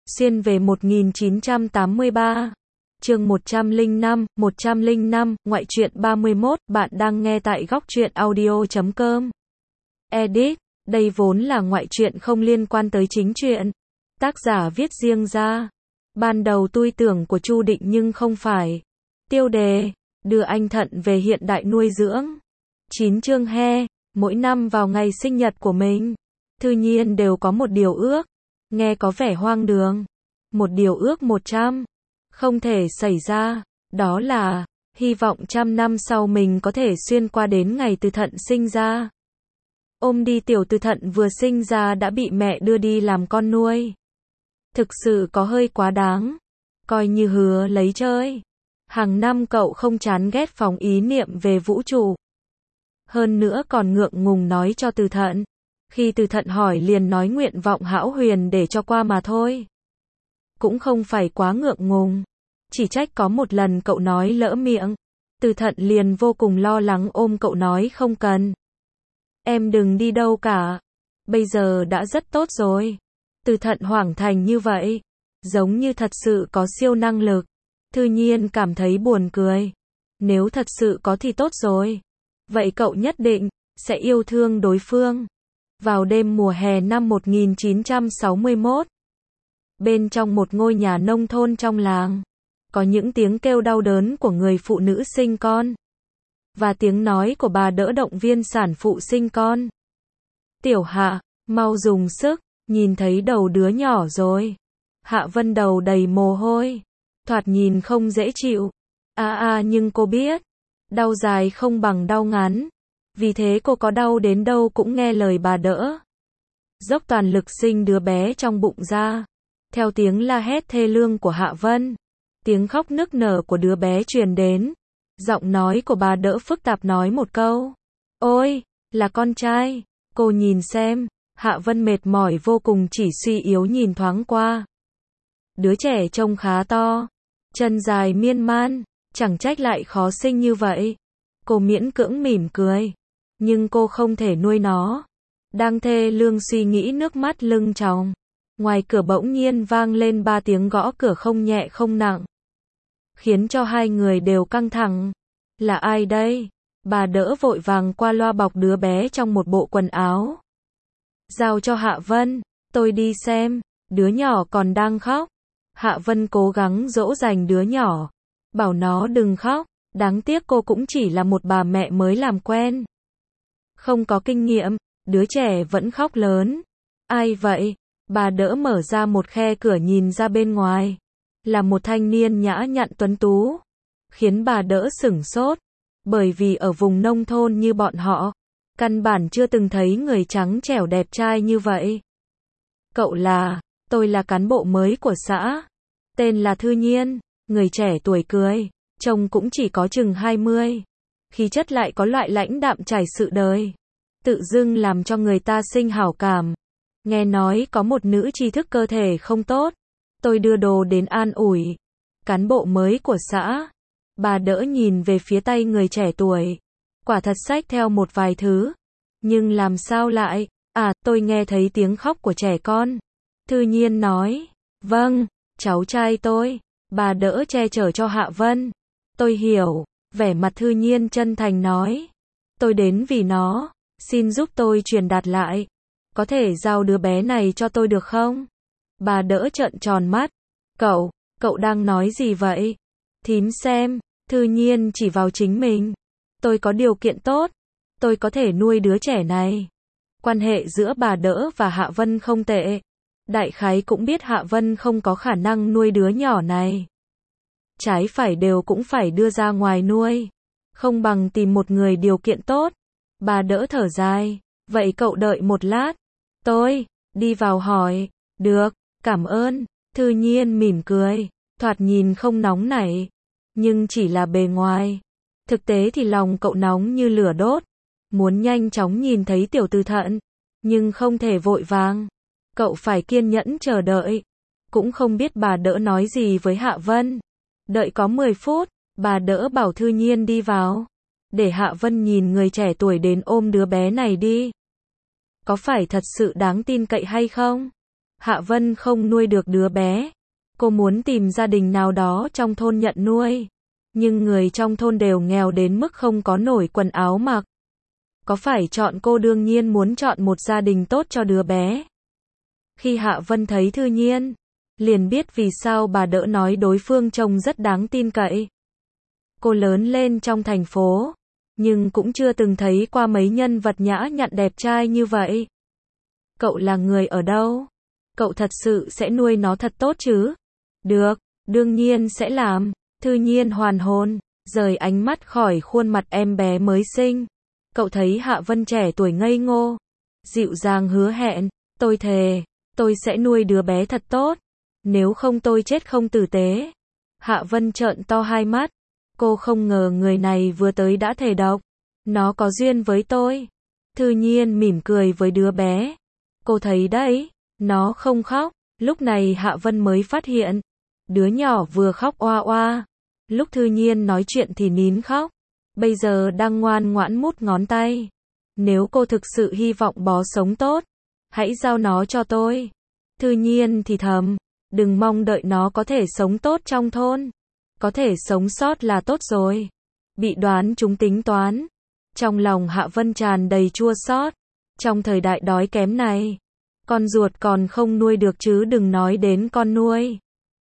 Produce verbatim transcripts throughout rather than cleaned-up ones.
Xuyên về một nghìn chín trăm tám mươi ba. Chương một trăm lẻ năm, một trăm lẻ năm, ngoại truyện ba mươi mốt, bạn đang nghe tại góc truyện audio chấm com. Edit, đây vốn là ngoại truyện không liên quan tới chính truyện. Tác giả viết riêng ra. Ban đầu tui tưởng của Chu Định nhưng không phải. Tiêu đề, đưa anh Thận về hiện đại nuôi dưỡng. chín chương he, mỗi năm vào ngày sinh nhật của mình, Thư Nhiên đều có một điều ước. Nghe có vẻ hoang đường. Một điều ước một trăm. Không thể xảy ra. Đó là, hy vọng trăm năm sau mình có thể xuyên qua đến ngày Từ Thận sinh ra. Ôm đi tiểu Từ Thận vừa sinh ra đã bị mẹ đưa đi làm con nuôi. Thực sự có hơi quá đáng. Coi như hứa lấy chơi. Hàng năm cậu không chán ghét phóng ý niệm về vũ trụ. Hơn nữa còn ngượng ngùng nói cho Từ Thận. Khi Từ Thận hỏi liền nói nguyện vọng hão huyền để cho qua mà thôi. Cũng không phải quá ngượng ngùng. Chỉ trách có một lần cậu nói lỡ miệng. Từ Thận liền vô cùng lo lắng ôm cậu nói không cần. Em đừng đi đâu cả. Bây giờ đã rất tốt rồi. Từ Thận hoảng thành như vậy. Giống như thật sự có siêu năng lực. Thư Nhiên cảm thấy buồn cười. Nếu thật sự có thì tốt rồi. Vậy cậu nhất định sẽ yêu thương đối phương. Vào đêm mùa hè năm một nghìn chín trăm sáu mươi mốt, bên trong một ngôi nhà nông thôn trong làng, có những tiếng kêu đau đớn của người phụ nữ sinh con, và tiếng nói của bà đỡ động viên sản phụ sinh con. Tiểu Hạ, mau dùng sức, nhìn thấy đầu đứa nhỏ rồi. Hạ Vân đầu đầy mồ hôi, thoạt nhìn không dễ chịu. À à nhưng cô biết, đau dài không bằng đau ngắn. Vì thế cô có đau đến đâu cũng nghe lời bà đỡ. Dốc toàn lực sinh đứa bé trong bụng ra. Theo tiếng la hét thê lương của Hạ Vân, tiếng khóc nức nở của đứa bé truyền đến. Giọng nói của bà đỡ phức tạp nói một câu. Ôi, là con trai. Cô nhìn xem. Hạ Vân mệt mỏi vô cùng chỉ suy yếu nhìn thoáng qua. Đứa trẻ trông khá to. Chân dài miên man. Chẳng trách lại khó sinh như vậy. Cô miễn cưỡng mỉm cười. Nhưng cô không thể nuôi nó. Đang thê lương suy nghĩ nước mắt lưng tròng. Ngoài cửa bỗng nhiên vang lên ba tiếng gõ cửa không nhẹ không nặng. Khiến cho hai người đều căng thẳng. Là ai đây? Bà đỡ vội vàng qua loa bọc đứa bé trong một bộ quần áo. Giao cho Hạ Vân. Tôi đi xem. Đứa nhỏ còn đang khóc. Hạ Vân cố gắng dỗ dành đứa nhỏ. Bảo nó đừng khóc. Đáng tiếc cô cũng chỉ là một bà mẹ mới làm quen. Không có kinh nghiệm, đứa trẻ vẫn khóc lớn. Ai vậy? Bà đỡ mở ra một khe cửa nhìn ra bên ngoài. Là một thanh niên nhã nhặn tuấn tú. Khiến bà đỡ sửng sốt. Bởi vì ở vùng nông thôn như bọn họ, căn bản chưa từng thấy người trắng trẻo đẹp trai như vậy. Cậu là, tôi là cán bộ mới của xã. Tên là Thư Nhiên, người trẻ tuổi cười. Trông cũng chỉ có chừng hai mươi. Khí chất lại có loại lãnh đạm trải sự đời. Tự dưng làm cho người ta sinh hảo cảm. Nghe nói có một nữ tri thức cơ thể không tốt. Tôi đưa đồ đến an ủi. Cán bộ mới của xã. Bà đỡ nhìn về phía tay người trẻ tuổi. Quả thật xách theo một vài thứ. Nhưng làm sao lại? À, tôi nghe thấy tiếng khóc của trẻ con. Thư Nhiên nói. Vâng, cháu trai tôi. Bà đỡ che chở cho Hạ Vân. Tôi hiểu. Vẻ mặt Thư Nhiên chân thành nói. Tôi đến vì nó. Xin giúp tôi truyền đạt lại. Có thể giao đứa bé này cho tôi được không? Bà đỡ trợn tròn mắt. Cậu, cậu đang nói gì vậy? Thím xem. Thư Nhiên chỉ vào chính mình. Tôi có điều kiện tốt. Tôi có thể nuôi đứa trẻ này. Quan hệ giữa bà đỡ và Hạ Vân không tệ. Đại khái cũng biết Hạ Vân không có khả năng nuôi đứa nhỏ này. Trái phải đều cũng phải đưa ra ngoài nuôi. Không bằng tìm một người điều kiện tốt. Bà đỡ thở dài. Vậy cậu đợi một lát. Tôi, đi vào hỏi. Được, cảm ơn. Thư Nhiên mỉm cười. Thoạt nhìn không nóng nảy. Nhưng chỉ là bề ngoài. Thực tế thì lòng cậu nóng như lửa đốt. Muốn nhanh chóng nhìn thấy tiểu Từ Thận. Nhưng không thể vội vàng. Cậu phải kiên nhẫn chờ đợi. Cũng không biết bà đỡ nói gì với Hạ Vân. Đợi có mười phút, bà đỡ bảo Thư Nhiên đi vào. Để Hạ Vân nhìn người trẻ tuổi đến ôm đứa bé này đi. Có phải thật sự đáng tin cậy hay không? Hạ Vân không nuôi được đứa bé. Cô muốn tìm gia đình nào đó trong thôn nhận nuôi. Nhưng người trong thôn đều nghèo đến mức không có nổi quần áo mặc. Có phải chọn cô đương nhiên muốn chọn một gia đình tốt cho đứa bé. Khi Hạ Vân thấy Thư Nhiên, liền biết vì sao bà đỡ nói đối phương trông rất đáng tin cậy. Cô lớn lên trong thành phố, nhưng cũng chưa từng thấy qua mấy nhân vật nhã nhặn đẹp trai như vậy. Cậu là người ở đâu? Cậu thật sự sẽ nuôi nó thật tốt chứ? Được, đương nhiên sẽ làm. Thư Nhiên hoàn hồn, rời ánh mắt khỏi khuôn mặt em bé mới sinh. Cậu thấy Hạ Vân trẻ tuổi ngây ngô, dịu dàng hứa hẹn, tôi thề, tôi sẽ nuôi đứa bé thật tốt, nếu không tôi chết không tử tế. Hạ Vân trợn to hai mắt, cô không ngờ người này vừa tới đã thề độc, nó có duyên với tôi. Thư Nhiên mỉm cười với đứa bé, cô thấy đấy, nó không khóc. Lúc này Hạ Vân mới phát hiện, đứa nhỏ vừa khóc oa oa, lúc Thư Nhiên nói chuyện thì nín khóc, bây giờ đang ngoan ngoãn mút ngón tay. Nếu cô thực sự hy vọng bó sống tốt, hãy giao nó cho tôi. Thư Nhiên thì thầm, đừng mong đợi nó có thể sống tốt trong thôn, có thể sống sót là tốt rồi. Bị đoán chúng tính toán. Trong lòng Hạ Vân tràn đầy chua xót. Trong thời đại đói kém này, con ruột còn không nuôi được chứ đừng nói đến con nuôi.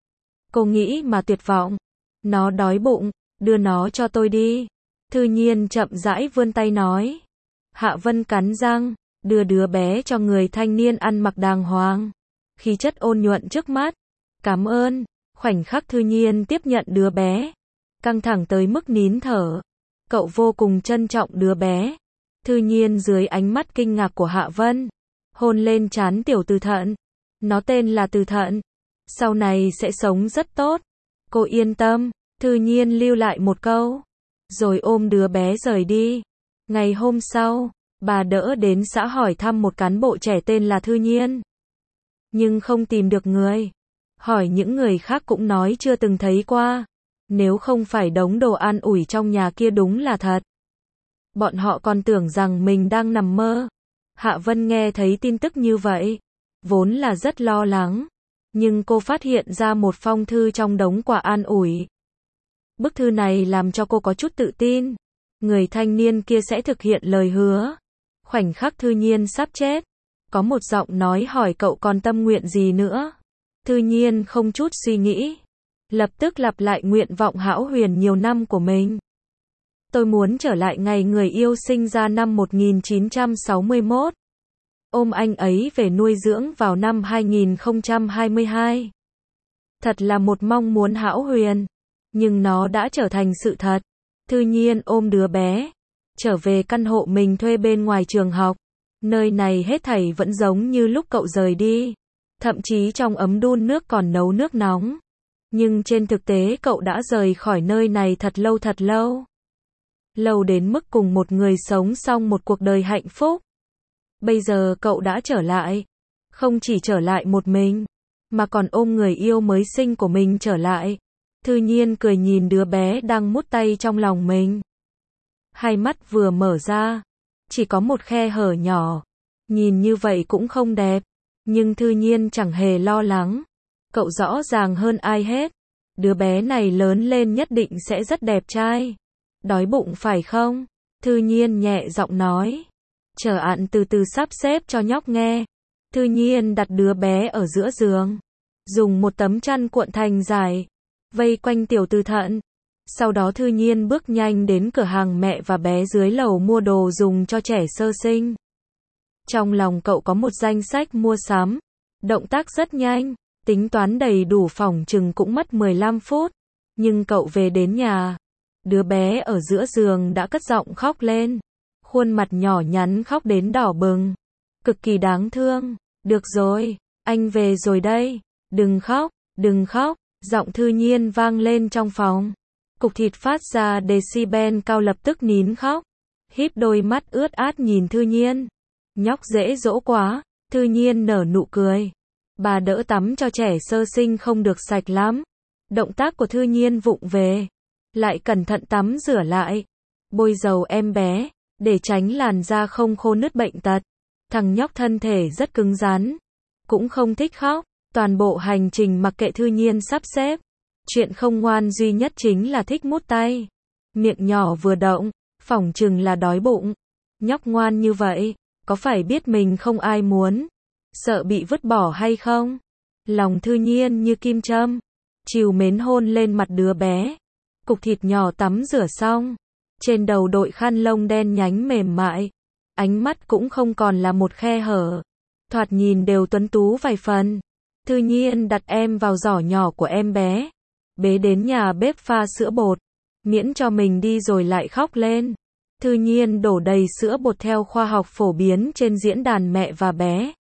Cô nghĩ mà tuyệt vọng. Nó đói bụng, đưa nó cho tôi đi. Thư Nhiên chậm rãi vươn tay nói. Hạ Vân cắn răng, đưa đứa bé cho người thanh niên ăn mặc đàng hoàng, khí chất ôn nhuận trước mắt. Cảm ơn. Khoảnh khắc Thư Nhiên tiếp nhận đứa bé, căng thẳng tới mức nín thở. Cậu vô cùng trân trọng đứa bé. Thư Nhiên dưới ánh mắt kinh ngạc của Hạ Vân, hôn lên trán tiểu Từ Thận. Nó tên là Từ Thận, sau này sẽ sống rất tốt. Cô yên tâm. Thư Nhiên lưu lại một câu, rồi ôm đứa bé rời đi. Ngày hôm sau, bà đỡ đến xã hỏi thăm một cán bộ trẻ tên là Thư Nhiên, nhưng không tìm được người. Hỏi những người khác cũng nói chưa từng thấy qua. Nếu không phải đống đồ an ủi trong nhà kia đúng là thật, bọn họ còn tưởng rằng mình đang nằm mơ. Hạ Vân nghe thấy tin tức như vậy, vốn là rất lo lắng, nhưng cô phát hiện ra một phong thư trong đống quà an ủi. Bức thư này làm cho cô có chút tự tin, người thanh niên kia sẽ thực hiện lời hứa. Khoảnh khắc Thư Nhiên sắp chết, có một giọng nói hỏi cậu còn tâm nguyện gì nữa. Thư Nhiên không chút suy nghĩ, lập tức lặp lại nguyện vọng hão huyền nhiều năm của mình. Tôi muốn trở lại ngày người yêu sinh ra năm một nghìn chín trăm sáu mươi mốt. Ôm anh ấy về nuôi dưỡng vào năm hai nghìn không trăm hai mươi hai. Thật là một mong muốn hão huyền, nhưng nó đã trở thành sự thật. Thư Nhiên ôm đứa bé, trở về căn hộ mình thuê bên ngoài trường học. Nơi này hết thảy vẫn giống như lúc cậu rời đi. Thậm chí trong ấm đun nước còn nấu nước nóng. Nhưng trên thực tế cậu đã rời khỏi nơi này thật lâu thật lâu. Lâu đến mức cùng một người sống xong một cuộc đời hạnh phúc. Bây giờ cậu đã trở lại. Không chỉ trở lại một mình, mà còn ôm người yêu mới sinh của mình trở lại. Thư Nhiên cười nhìn đứa bé đang mút tay trong lòng mình. Hai mắt vừa mở ra, chỉ có một khe hở nhỏ. Nhìn như vậy cũng không đẹp. Nhưng Thư Nhiên chẳng hề lo lắng. Cậu rõ ràng hơn ai hết. Đứa bé này lớn lên nhất định sẽ rất đẹp trai. Đói bụng phải không? Thư Nhiên nhẹ giọng nói. Chờ ạn từ từ sắp xếp cho nhóc nghe. Thư Nhiên đặt đứa bé ở giữa giường, dùng một tấm chăn cuộn thành dài, vây quanh tiểu Từ Thận. Sau đó Thư Nhiên bước nhanh đến cửa hàng mẹ và bé dưới lầu mua đồ dùng cho trẻ sơ sinh. Trong lòng cậu có một danh sách mua sắm. Động tác rất nhanh, tính toán đầy đủ phỏng chừng cũng mất mười lăm phút. Nhưng cậu về đến nhà, đứa bé ở giữa giường đã cất giọng khóc lên. Khuôn mặt nhỏ nhắn khóc đến đỏ bừng. Cực kỳ đáng thương. Được rồi, anh về rồi đây. Đừng khóc, đừng khóc. Giọng Thư Nhiên vang lên trong phòng. Cục thịt phát ra decibel cao lập tức nín khóc. Híp đôi mắt ướt át nhìn Thư Nhiên. Nhóc dễ dỗ quá. Thư Nhiên nở nụ cười. Bà đỡ tắm cho trẻ sơ sinh không được sạch lắm. Động tác của Thư Nhiên vụng về. Lại cẩn thận tắm rửa lại. Bôi dầu em bé, để tránh làn da không khô nứt bệnh tật. Thằng nhóc thân thể rất cứng rắn. cũng không thích khóc. Toàn bộ hành trình mặc kệ Thư Nhiên sắp xếp. Chuyện không ngoan duy nhất chính là thích mút tay. Miệng nhỏ vừa động, phỏng chừng là đói bụng. Nhóc ngoan như vậy, có phải biết mình không ai muốn, sợ bị vứt bỏ hay không? Lòng Thư Nhiên như kim châm, trìu mến hôn lên mặt đứa bé. Cục thịt nhỏ tắm rửa xong, trên đầu đội khăn lông đen nhánh mềm mại, ánh mắt cũng không còn là một khe hở, thoạt nhìn đều tuấn tú vài phần. Thư Nhiên đặt em vào giỏ nhỏ của em bé, bế đến nhà bếp pha sữa bột, miễn cho mình đi rồi lại khóc lên. Thư Nhiên đổ đầy sữa bột theo khoa học phổ biến trên diễn đàn mẹ và bé.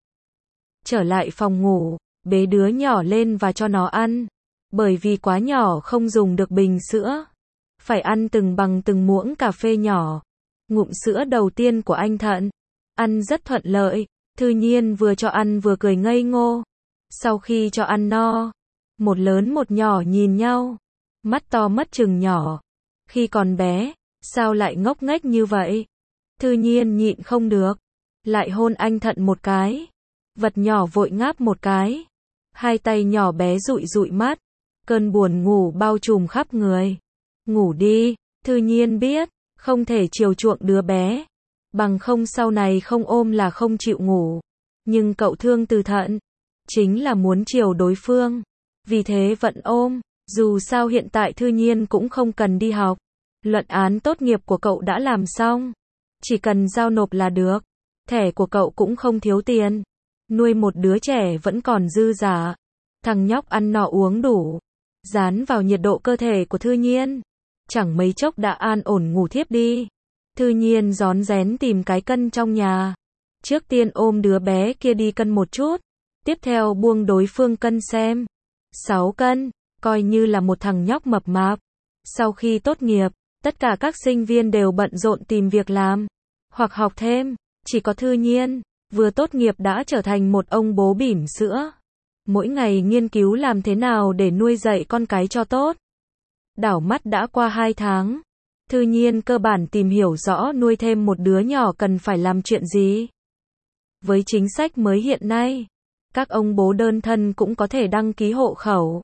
Trở lại phòng ngủ, bế đứa nhỏ lên và cho nó ăn. Bởi vì quá nhỏ không dùng được bình sữa, phải ăn từng bằng từng muỗng cà phê nhỏ. Ngụm sữa đầu tiên của anh Thận, ăn rất thuận lợi. Thư Nhiên vừa cho ăn vừa cười ngây ngô. Sau khi cho ăn no, một lớn một nhỏ nhìn nhau, mắt to mất chừng nhỏ. Khi còn bé, sao lại ngốc nghếch như vậy? Thư Nhiên nhịn không được, lại hôn anh Thận một cái. Vật nhỏ vội ngáp một cái. Hai tay nhỏ bé dụi dụi mắt. Cơn buồn ngủ bao trùm khắp người. Ngủ đi, Thư Nhiên biết, không thể chiều chuộng đứa bé. Bằng không sau này không ôm là không chịu ngủ. Nhưng cậu thương Từ Thận, chính là muốn chiều đối phương. Vì thế vẫn ôm, dù sao hiện tại Thư Nhiên cũng không cần đi học. Luận án tốt nghiệp của cậu đã làm xong, chỉ cần giao nộp là được. Thẻ của cậu cũng không thiếu tiền. Nuôi một đứa trẻ vẫn còn dư giả. Thằng nhóc ăn no uống đủ, dán vào nhiệt độ cơ thể của Thư Nhiên. Chẳng mấy chốc đã an ổn ngủ thiếp đi. Thư Nhiên rón rén tìm cái cân trong nhà. Trước tiên ôm đứa bé kia đi cân một chút. Tiếp theo buông đối phương cân xem. sáu cân, coi như là một thằng nhóc mập mạp. Sau khi tốt nghiệp, tất cả các sinh viên đều bận rộn tìm việc làm, hoặc học thêm. Chỉ có Thư Nhiên, vừa tốt nghiệp đã trở thành một ông bố bỉm sữa. Mỗi ngày nghiên cứu làm thế nào để nuôi dạy con cái cho tốt. Đảo mắt đã qua hai tháng. Thư Nhiên cơ bản tìm hiểu rõ nuôi thêm một đứa nhỏ cần phải làm chuyện gì. Với chính sách mới hiện nay, các ông bố đơn thân cũng có thể đăng ký hộ khẩu.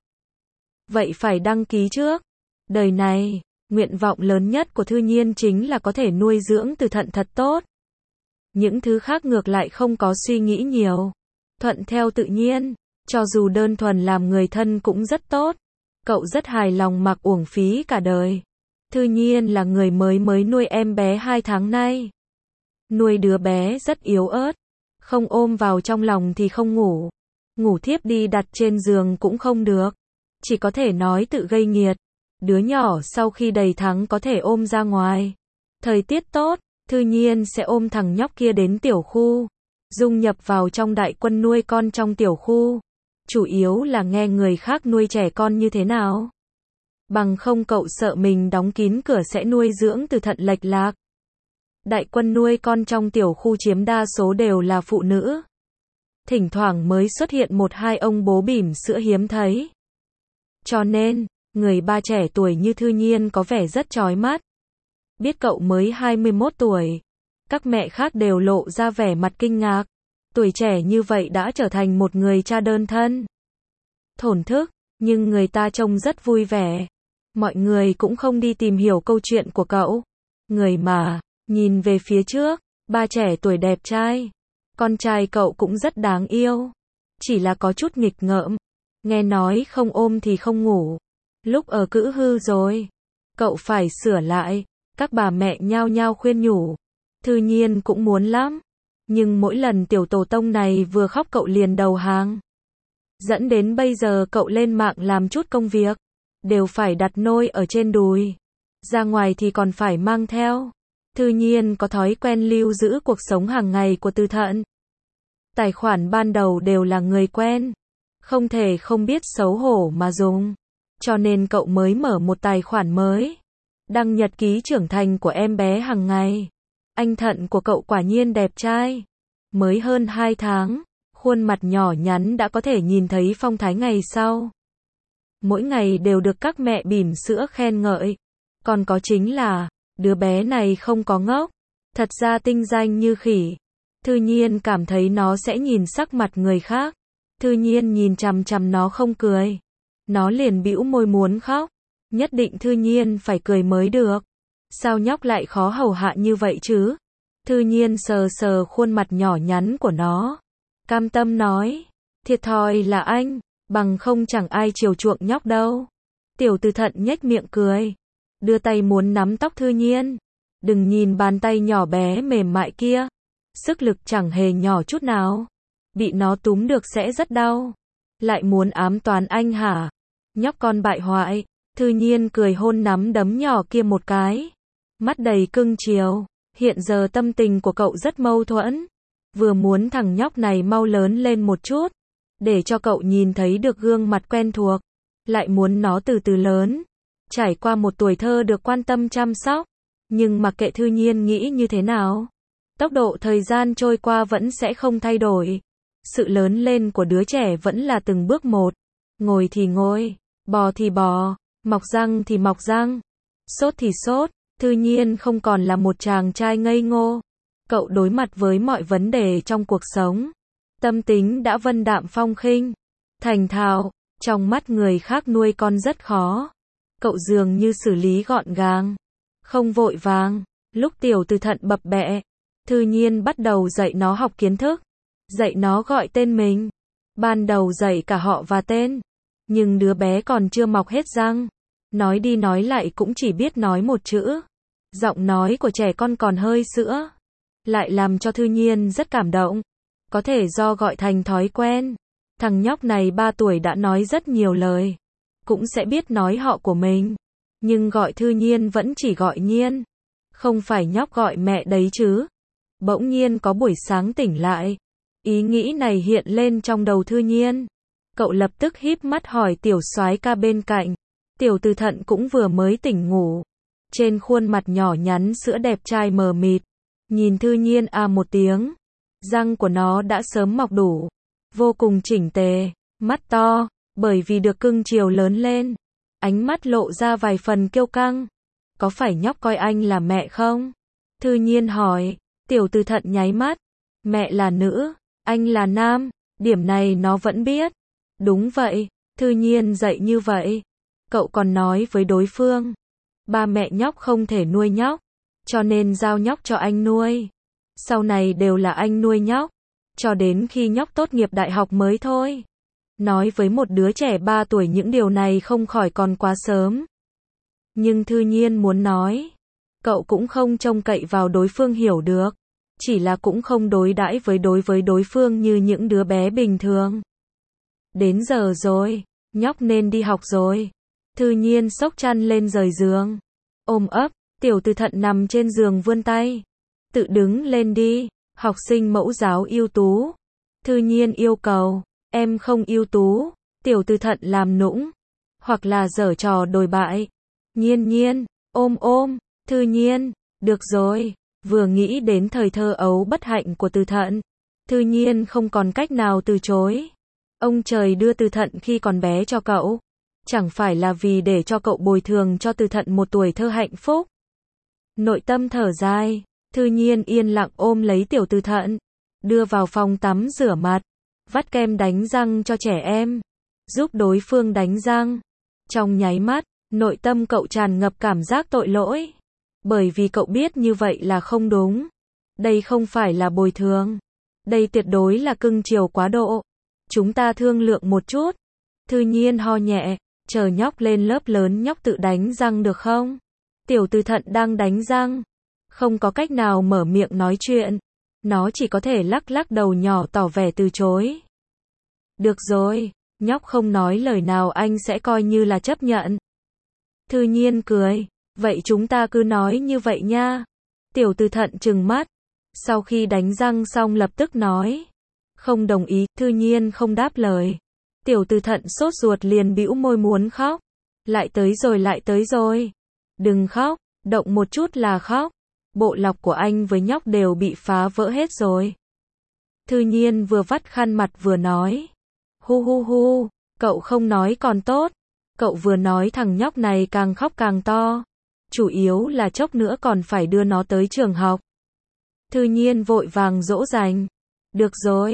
Vậy phải đăng ký trước. Đời này, nguyện vọng lớn nhất của Thư Nhiên chính là có thể nuôi dưỡng Từ Thận thật tốt. Những thứ khác ngược lại không có suy nghĩ nhiều. Thuận theo tự nhiên, cho dù đơn thuần làm người thân cũng rất tốt. Cậu rất hài lòng mặc uổng phí cả đời. Thư Nhiên là người mới mới nuôi em bé hai tháng nay. Nuôi đứa bé rất yếu ớt. Không ôm vào trong lòng thì không ngủ. Ngủ thiếp đi đặt trên giường cũng không được. Chỉ có thể nói tự gây nghiệt. Đứa nhỏ sau khi đầy tháng có thể ôm ra ngoài. Thời tiết tốt, Thư Nhiên sẽ ôm thằng nhóc kia đến tiểu khu. Dung nhập vào trong đại quân nuôi con trong tiểu khu. Chủ yếu là nghe người khác nuôi trẻ con như thế nào. Bằng không cậu sợ mình đóng kín cửa sẽ nuôi dưỡng Từ Thận lệch lạc. Đại quân nuôi con trong tiểu khu chiếm đa số đều là phụ nữ. Thỉnh thoảng mới xuất hiện một hai ông bố bỉm sữa hiếm thấy. Cho nên, người ba trẻ tuổi như Thư Nhiên có vẻ rất chói mắt. Biết cậu mới hai mươi mốt tuổi. Các mẹ khác đều lộ ra vẻ mặt kinh ngạc. Tuổi trẻ như vậy đã trở thành một người cha đơn thân. Thổn thức, nhưng người ta trông rất vui vẻ. Mọi người cũng không đi tìm hiểu câu chuyện của cậu. Người mà, nhìn về phía trước, ba trẻ tuổi đẹp trai. Con trai cậu cũng rất đáng yêu. Chỉ là có chút nghịch ngợm. Nghe nói không ôm thì không ngủ. Lúc ở cữ hư rồi. Cậu phải sửa lại. Các bà mẹ nhao nhao khuyên nhủ. Thư Nhiên cũng muốn lắm. Nhưng mỗi lần tiểu tổ tông này vừa khóc cậu liền đầu hàng. Dẫn đến bây giờ cậu lên mạng làm chút công việc. Đều phải đặt nôi ở trên đùi. Ra ngoài thì còn phải mang theo. Thư Nhiên có thói quen lưu giữ cuộc sống hàng ngày của Từ Thận. Tài khoản ban đầu đều là người quen. Không thể không biết xấu hổ mà dùng. Cho nên cậu mới mở một tài khoản mới. Đăng nhật ký trưởng thành của em bé hàng ngày. Anh Thận của cậu quả nhiên đẹp trai. Mới hơn hai tháng, khuôn mặt nhỏ nhắn đã có thể nhìn thấy phong thái ngày sau. Mỗi ngày đều được các mẹ bỉm sữa khen ngợi. Còn có chính là, đứa bé này không có ngốc. Thật ra tinh danh như khỉ. Thư Nhiên cảm thấy nó sẽ nhìn sắc mặt người khác. Thư Nhiên nhìn chằm chằm nó không cười. Nó liền bĩu môi muốn khóc. Nhất định Thư Nhiên phải cười mới được. Sao nhóc lại khó hầu hạ như vậy chứ? Thư Nhiên sờ sờ khuôn mặt nhỏ nhắn của nó. Cam tâm nói. Thiệt thòi là anh, bằng không chẳng ai chiều chuộng nhóc đâu. Tiểu Từ Thận nhếch miệng cười. Đưa tay muốn nắm tóc Thư Nhiên. Đừng nhìn bàn tay nhỏ bé mềm mại kia. Sức lực chẳng hề nhỏ chút nào. Bị nó túm được sẽ rất đau. Lại muốn ám toán anh hả? Nhóc con bại hoại. Thư Nhiên cười hôn nắm đấm nhỏ kia một cái. Mắt đầy cưng chiều. Hiện giờ tâm tình của cậu rất mâu thuẫn. Vừa muốn thằng nhóc này mau lớn lên một chút. Để cho cậu nhìn thấy được gương mặt quen thuộc. Lại muốn nó từ từ lớn. Trải qua một tuổi thơ được quan tâm chăm sóc. Nhưng mặc kệ Thư Nhiên nghĩ như thế nào. Tốc độ thời gian trôi qua vẫn sẽ không thay đổi. Sự lớn lên của đứa trẻ vẫn là từng bước một. Ngồi thì ngồi, bò thì bò, mọc răng thì mọc răng, sốt thì sốt. Thư Nhiên không còn là một chàng trai ngây ngô. Cậu đối mặt với mọi vấn đề trong cuộc sống. Tâm tính đã vân đạm phong khinh, thành thạo. Trong mắt người khác nuôi con rất khó. Cậu dường như xử lý gọn gàng, không vội vàng. Lúc Tiểu Từ Thận bập bẹ, Thư Nhiên bắt đầu dạy nó học kiến thức. Dạy nó gọi tên mình. Ban đầu dạy cả họ và tên. Nhưng đứa bé còn chưa mọc hết răng. Nói đi nói lại cũng chỉ biết nói một chữ. Giọng nói của trẻ con còn hơi sữa. Lại làm cho Thư Nhiên rất cảm động. Có thể do gọi thành thói quen. Thằng nhóc này ba tuổi đã nói rất nhiều lời. Cũng sẽ biết nói họ của mình. Nhưng gọi Thư Nhiên vẫn chỉ gọi Nhiên. Không phải nhóc gọi mẹ đấy chứ. Bỗng nhiên có buổi sáng tỉnh lại. Ý nghĩ này hiện lên trong đầu Thư Nhiên. Cậu lập tức híp mắt hỏi tiểu soái ca bên cạnh. Tiểu Từ Thận cũng vừa mới tỉnh ngủ. Trên khuôn mặt nhỏ nhắn sữa đẹp trai mờ mịt. Nhìn Thư Nhiên à một tiếng. Răng của nó đã sớm mọc đủ. Vô cùng chỉnh tề. Mắt to. Bởi vì được cưng chiều lớn lên. Ánh mắt lộ ra vài phần kiêu căng. Có phải nhóc coi anh là mẹ không? Thư Nhiên hỏi. Tiểu Từ Thận nháy mắt. Mẹ là nữ, anh là nam. Điểm này nó vẫn biết. Đúng vậy. Thư Nhiên dạy như vậy. Cậu còn nói với đối phương. Ba mẹ nhóc không thể nuôi nhóc. Cho nên giao nhóc cho anh nuôi. Sau này đều là anh nuôi nhóc. Cho đến khi nhóc tốt nghiệp đại học mới thôi. Nói với một đứa trẻ ba tuổi những điều này không khỏi còn quá sớm. Nhưng Thư Nhiên muốn nói. Cậu cũng không trông cậy vào đối phương hiểu được. Chỉ là cũng không đối đãi với đối với đối phương như những đứa bé bình thường. Đến giờ rồi. Nhóc nên đi học rồi. Thư Nhiên xốc chăn lên rời giường. Ôm ấp. Tiểu Từ Thận nằm trên giường vươn tay. Tự đứng lên đi. Học sinh mẫu giáo ưu tú. Thư Nhiên yêu cầu. Em không ưu tú. Tiểu Từ Thận làm nũng. Hoặc là giở trò đồi bại. Nhiên Nhiên. Ôm ôm. Thư Nhiên. Được rồi. Vừa nghĩ đến thời thơ ấu bất hạnh của Từ Thận. Thư Nhiên không còn cách nào từ chối. Ông trời đưa Từ Thận khi còn bé cho cậu. Chẳng phải là vì để cho cậu bồi thường cho Từ Thận một tuổi thơ hạnh phúc. Nội tâm thở dài. Thư Nhiên yên lặng ôm lấy Tiểu Từ Thận. Đưa vào phòng tắm rửa mặt. Vắt kem đánh răng cho trẻ em. Giúp đối phương đánh răng. Trong nháy mắt, nội tâm cậu tràn ngập cảm giác tội lỗi. Bởi vì cậu biết như vậy là không đúng. Đây không phải là bồi thường. Đây tuyệt đối là cưng chiều quá độ. Chúng ta thương lượng một chút. Thư Nhiên ho nhẹ. Chờ nhóc lên lớp lớn nhóc tự đánh răng được không? Tiểu Từ Thận đang đánh răng. Không có cách nào mở miệng nói chuyện. Nó chỉ có thể lắc lắc đầu nhỏ tỏ vẻ từ chối. Được rồi. Nhóc không nói lời nào anh sẽ coi như là chấp nhận. Thư Nhiên cười. Vậy chúng ta cứ nói như vậy nha. Tiểu Từ Thận trừng mắt. Sau khi đánh răng xong lập tức nói. Không đồng ý. Thư Nhiên không đáp lời. Tiểu Từ Thận sốt ruột liền bĩu môi muốn khóc. Lại tới rồi lại tới rồi. Đừng khóc. Động một chút là khóc. Bộ lọc của anh với nhóc đều bị phá vỡ hết rồi. Thư Nhiên vừa vắt khăn mặt vừa nói. Hu hu hu. Cậu không nói còn tốt. Cậu vừa nói thằng nhóc này càng khóc càng to. Chủ yếu là chốc nữa còn phải đưa nó tới trường học. Thư Nhiên vội vàng dỗ dành. Được rồi.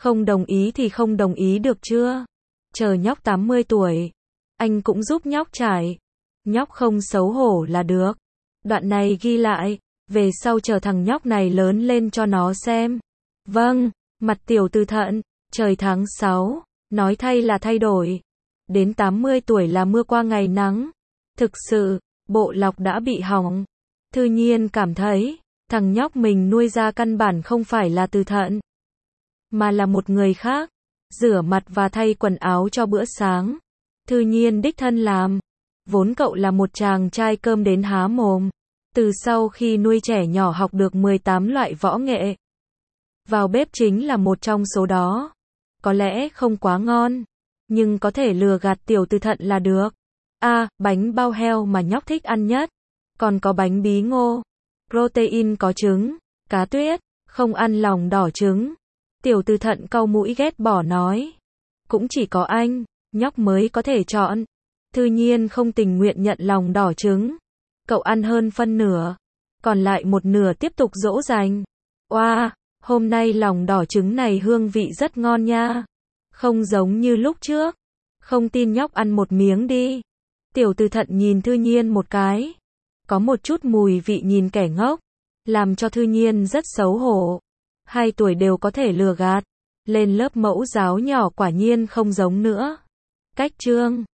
Không đồng ý thì không đồng ý được chưa? Chờ nhóc tám mươi tuổi, anh cũng giúp nhóc trải. Nhóc không xấu hổ là được. Đoạn này ghi lại, về sau chờ thằng nhóc này lớn lên cho nó xem. Vâng, mặt Tiểu Từ Thận, trời tháng sáu, nói thay là thay đổi. Đến tám mươi tuổi là mưa qua ngày nắng. Thực sự, bộ lọc đã bị hỏng. Thư Nhiên cảm thấy, thằng nhóc mình nuôi ra căn bản không phải là Từ Thận, mà là một người khác. Rửa mặt và thay quần áo cho bữa sáng, Thư Nhiên đích thân làm. Vốn cậu là một chàng trai cơm đến há mồm. Từ sau khi nuôi trẻ nhỏ học được mười tám loại võ nghệ, vào bếp chính là một trong số đó. Có lẽ không quá ngon, nhưng có thể lừa gạt Tiểu Từ Thận là được. À, bánh bao heo mà nhóc thích ăn nhất. Còn có bánh bí ngô. Protein có trứng, cá tuyết, không ăn lòng đỏ trứng. Tiểu Từ Thận cau mũi ghét bỏ nói. Cũng chỉ có anh, nhóc mới có thể chọn. Thư Nhiên không tình nguyện nhận lòng đỏ trứng. Cậu ăn hơn phân nửa, còn lại một nửa tiếp tục dỗ dành. Oa, wow, hôm nay lòng đỏ trứng này hương vị rất ngon nha. Không giống như lúc trước. Không tin nhóc ăn một miếng đi. Tiểu Từ Thận nhìn Thư Nhiên một cái. Có một chút mùi vị nhìn kẻ ngốc, làm cho Thư Nhiên rất xấu hổ. Hai tuổi đều có thể lừa gạt. Lên lớp mẫu giáo nhỏ quả nhiên không giống nữa. Cách chương